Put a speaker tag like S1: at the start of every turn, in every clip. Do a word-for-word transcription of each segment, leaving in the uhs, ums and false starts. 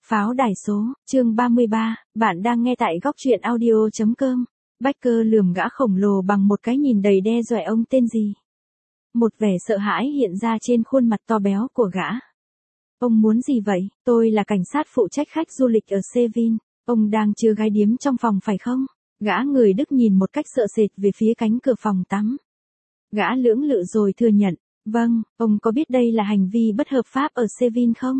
S1: Pháo đài số, chương ba mươi ba, bạn đang nghe tại góc truyện audio.com. Becker lườm gã khổng lồ bằng một cái nhìn đầy đe dọa. Ông tên gì? Một vẻ sợ hãi hiện ra trên khuôn mặt to béo của gã. Ông muốn gì vậy? Tôi là cảnh sát phụ trách khách du lịch ở Seville. Ông đang chứa gái điếm trong phòng phải không? Gã người Đức nhìn một cách sợ sệt về phía cánh cửa phòng tắm. Gã lưỡng lự rồi thừa nhận. Vâng, ông có biết đây là hành vi bất hợp pháp ở Seville không?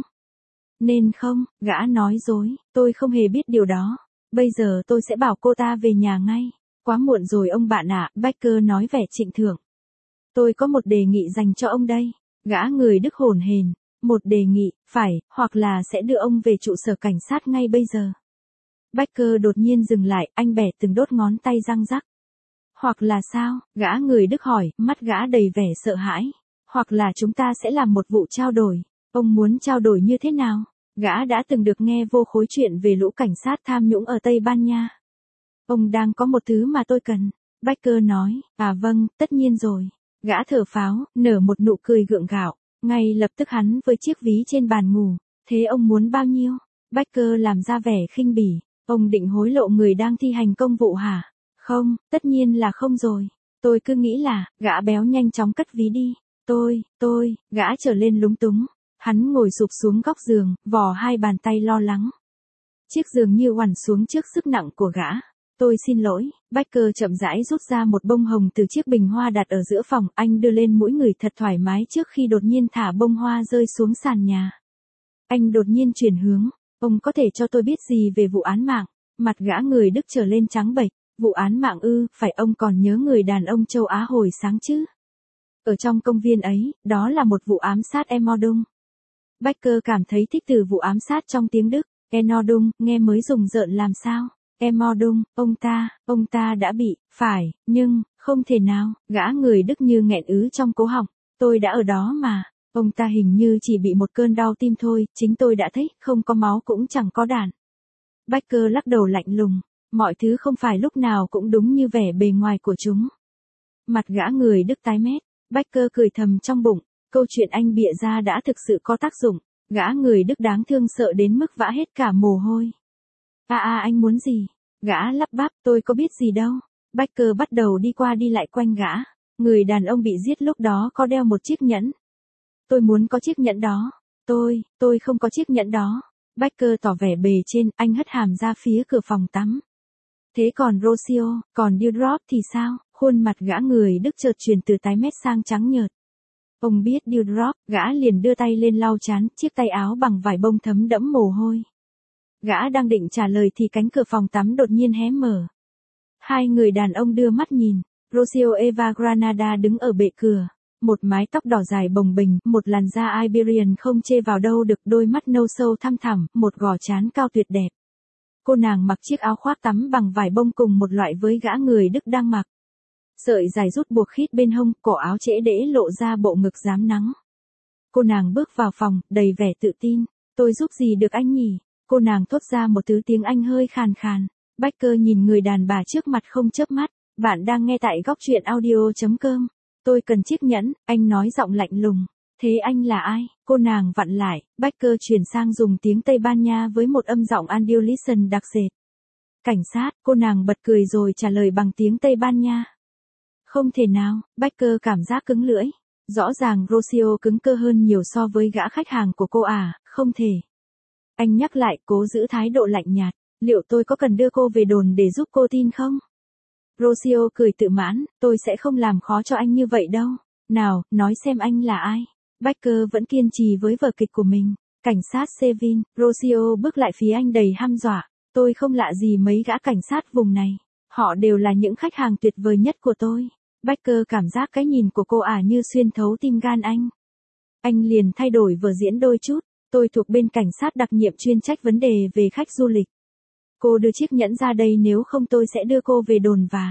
S1: Nên không, gã nói dối, tôi không hề biết điều đó. Bây giờ tôi sẽ bảo cô ta về nhà ngay. Quá muộn rồi ông bạn ạ, Becker nói vẻ trịnh thượng. Tôi có một đề nghị dành cho ông đây. Gã người Đức hổn hển. Một đề nghị, phải, hoặc là sẽ đưa ông về trụ sở cảnh sát ngay bây giờ. Becker đột nhiên dừng lại, anh bẻ từng đốt ngón tay răng rắc. Hoặc là sao? Gã người Đức hỏi, mắt gã đầy vẻ sợ hãi. Hoặc là chúng ta sẽ làm một vụ trao đổi. Ông muốn trao đổi như thế nào? Gã đã từng được nghe vô khối chuyện về lũ cảnh sát tham nhũng ở Tây Ban Nha. Ông đang có một thứ mà tôi cần. Becker nói, à vâng, tất nhiên rồi. Gã thở pháo, nở một nụ cười gượng gạo. Ngay lập tức hắn với chiếc ví trên bàn ngủ. Thế ông muốn bao nhiêu? Becker làm ra vẻ khinh bỉ. Ông định hối lộ người đang thi hành công vụ hả? Không, tất nhiên là không rồi. Tôi cứ nghĩ là, gã béo nhanh chóng cất ví đi. Tôi, tôi, gã trở lên lúng túng. Hắn ngồi sụp xuống góc giường, vò hai bàn tay lo lắng. Chiếc giường như oằn xuống trước sức nặng của gã. Tôi xin lỗi, Becker chậm rãi rút ra một bông hồng từ chiếc bình hoa đặt ở giữa phòng. Anh đưa lên mũi người thật thoải mái trước khi đột nhiên thả bông hoa rơi xuống sàn nhà. Anh đột nhiên chuyển hướng. Ông có thể cho tôi biết gì về vụ án mạng? Mặt gã người Đức trở lên trắng bệch. Vụ án mạng ư, phải ông còn nhớ người đàn ông châu Á hồi sáng chứ? Ở trong công viên ấy, đó là một vụ ám sát Emmerdung. Becker cảm thấy thích từ vụ ám sát trong tiếng Đức. Emmerdung, nghe mới rùng rợn làm sao? Emmerdung, ông ta, ông ta đã bị, phải, nhưng, không thể nào, gã người Đức như nghẹn ứ trong cố họng. Tôi đã ở đó mà, ông ta hình như chỉ bị một cơn đau tim thôi, chính tôi đã thấy, không có máu cũng chẳng có đạn. Becker lắc đầu lạnh lùng, mọi thứ không phải lúc nào cũng đúng như vẻ bề ngoài của chúng. Mặt gã người Đức tái mét, Becker cười thầm trong bụng. Câu chuyện anh bịa ra đã thực sự có tác dụng. Gã người Đức đáng thương sợ đến mức vã hết cả mồ hôi. À à anh muốn gì? Gã lắp bắp, tôi có biết gì đâu. Becker bắt đầu đi qua đi lại quanh gã. Người đàn ông bị giết lúc đó có đeo một chiếc nhẫn. Tôi muốn có chiếc nhẫn đó. Tôi, tôi không có chiếc nhẫn đó. Becker tỏ vẻ bề trên, anh hất hàm ra phía cửa phòng tắm. Thế còn Rocio, còn Dewdrop thì sao? Khuôn mặt gã người Đức chợt chuyển từ tái mét sang trắng nhợt. Ông biết Dewdrop, gã liền đưa tay lên lau chán, chiếc tay áo bằng vải bông thấm đẫm mồ hôi. Gã đang định trả lời thì cánh cửa phòng tắm đột nhiên hé mở. Hai người đàn ông đưa mắt nhìn, Rocio Eva Granada đứng ở bệ cửa, một mái tóc đỏ dài bồng bềnh, một làn da Iberian không chê vào đâu được, đôi mắt nâu sâu thăm thẳm, một gò trán cao tuyệt đẹp. Cô nàng mặc chiếc áo khoác tắm bằng vải bông cùng một loại với gã người Đức đang mặc. Sợi dài rút buộc khít bên hông, cổ áo trễ đễ lộ ra bộ ngực rám nắng. Cô nàng bước vào phòng, đầy vẻ tự tin. Tôi giúp gì được anh nhỉ? Cô nàng thốt ra một thứ tiếng Anh hơi khàn khàn. Becker nhìn người đàn bà trước mặt không chớp mắt. Bạn đang nghe tại góc truyện audio.com. Tôi cần chiếc nhẫn, anh nói giọng lạnh lùng. Thế anh là ai? Cô nàng vặn lại. Becker chuyển sang dùng tiếng Tây Ban Nha với một âm giọng Andalusian đặc sệt. Cảnh sát, cô nàng bật cười rồi trả lời bằng tiếng Tây Ban Nha. Không thể nào, Becker cảm giác cứng lưỡi. Rõ ràng Rocio cứng cơ hơn nhiều so với gã khách hàng của cô à, không thể. Anh nhắc lại, cố giữ thái độ lạnh nhạt. Liệu tôi có cần đưa cô về đồn để giúp cô tin không? Rocio cười tự mãn, tôi sẽ không làm khó cho anh như vậy đâu. Nào, nói xem anh là ai? Becker vẫn kiên trì với vở kịch của mình. Cảnh sát Seville, Rocio bước lại phía anh đầy hăm dọa. Tôi không lạ gì mấy gã cảnh sát vùng này. Họ đều là những khách hàng tuyệt vời nhất của tôi. Becker cảm giác cái nhìn của cô ả như xuyên thấu tim gan anh. Anh liền thay đổi vở diễn đôi chút. Tôi thuộc bên cảnh sát đặc nhiệm chuyên trách vấn đề về khách du lịch. Cô đưa chiếc nhẫn ra đây, nếu không tôi sẽ đưa cô về đồn và...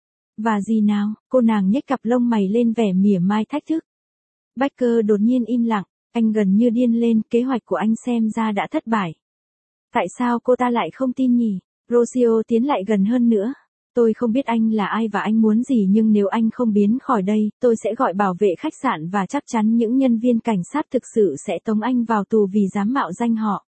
S1: Và gì nào? Cô nàng nhếch cặp lông mày lên vẻ mỉa mai thách thức. Becker đột nhiên im lặng. Anh gần như điên lên, kế hoạch của anh xem ra đã thất bại. Tại sao cô ta lại không tin nhỉ? Rocio tiến lại gần hơn nữa. Tôi không biết anh là ai và anh muốn gì, nhưng nếu anh không biến khỏi đây, tôi sẽ gọi bảo vệ khách sạn và chắc chắn những nhân viên cảnh sát thực sự sẽ tống anh vào tù vì dám mạo danh họ.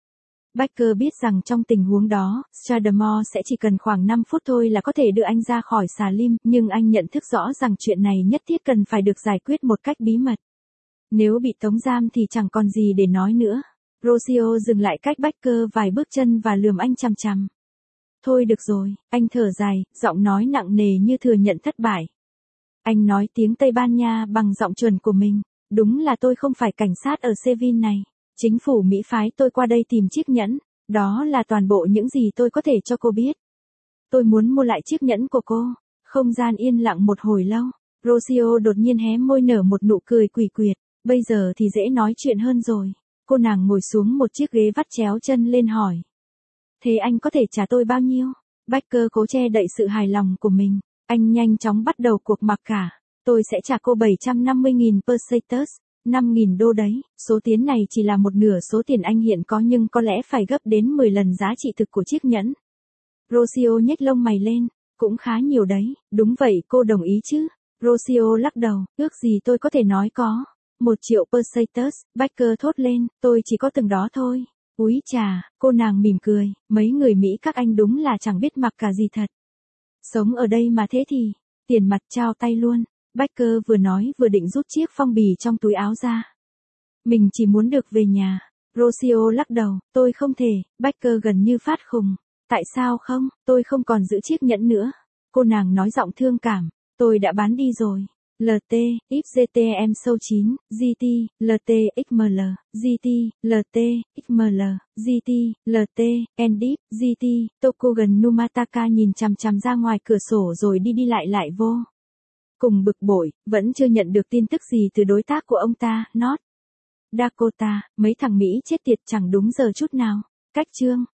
S1: Baker biết rằng trong tình huống đó, Stradamore sẽ chỉ cần khoảng năm phút thôi là có thể đưa anh ra khỏi xà lim, nhưng anh nhận thức rõ rằng chuyện này nhất thiết cần phải được giải quyết một cách bí mật. Nếu bị tống giam thì chẳng còn gì để nói nữa. Rocio dừng lại cách Baker vài bước chân và lườm anh chằm chằm. Thôi được rồi, anh thở dài, giọng nói nặng nề như thừa nhận thất bại. Anh nói tiếng Tây Ban Nha bằng giọng chuẩn của mình. Đúng là tôi không phải cảnh sát ở Seville này. Chính phủ Mỹ phái tôi qua đây tìm chiếc nhẫn. Đó là toàn bộ những gì tôi có thể cho cô biết. Tôi muốn mua lại chiếc nhẫn của cô. Không gian yên lặng một hồi lâu. Rocio đột nhiên hé môi nở một nụ cười quỷ quyệt. Bây giờ thì dễ nói chuyện hơn rồi. Cô nàng ngồi xuống một chiếc ghế vắt chéo chân lên hỏi. Thế anh có thể trả tôi bao nhiêu? Baker cố che đậy sự hài lòng của mình. Anh nhanh chóng bắt đầu cuộc mặc cả. Tôi sẽ trả cô bảy trăm năm mươi nghìn pesetas, năm nghìn đô đấy. Số tiền này chỉ là một nửa số tiền anh hiện có nhưng có lẽ phải gấp đến mười lần giá trị thực của chiếc nhẫn. Rocio nhếch lông mày lên. Cũng khá nhiều đấy. Đúng vậy, cô đồng ý chứ? Rocio lắc đầu. Ước gì tôi có thể nói có. Một triệu pesetas, Baker thốt lên. Tôi chỉ có từng đó thôi. Úi chà, cô nàng mỉm cười. Mấy người Mỹ các anh đúng là chẳng biết mặc cả gì thật. Sống ở đây mà thế thì, tiền mặt trao tay luôn. Baker vừa nói vừa định rút chiếc phong bì trong túi áo ra. Mình chỉ muốn được về nhà. Rocio lắc đầu, tôi không thể. Baker gần như phát khùng. Tại sao không, tôi không còn giữ chiếc nhẫn nữa. Cô nàng nói giọng thương cảm. Tôi đã bán đi rồi. lờ tê, ích giê tê em sâu chín, giê tê, lờ tê, ích em lờ, giê tê, lờ tê, ích em lờ, giê tê, lờ tê, Endip, giê tê, Tokugan Numataka nhìn chằm chằm ra ngoài cửa sổ rồi đi đi lại lại vô. Cùng bực bội, vẫn chưa nhận được tin tức gì từ đối tác của ông ta, North Dakota, mấy thằng Mỹ chết tiệt chẳng đúng giờ chút nào. Cách chương.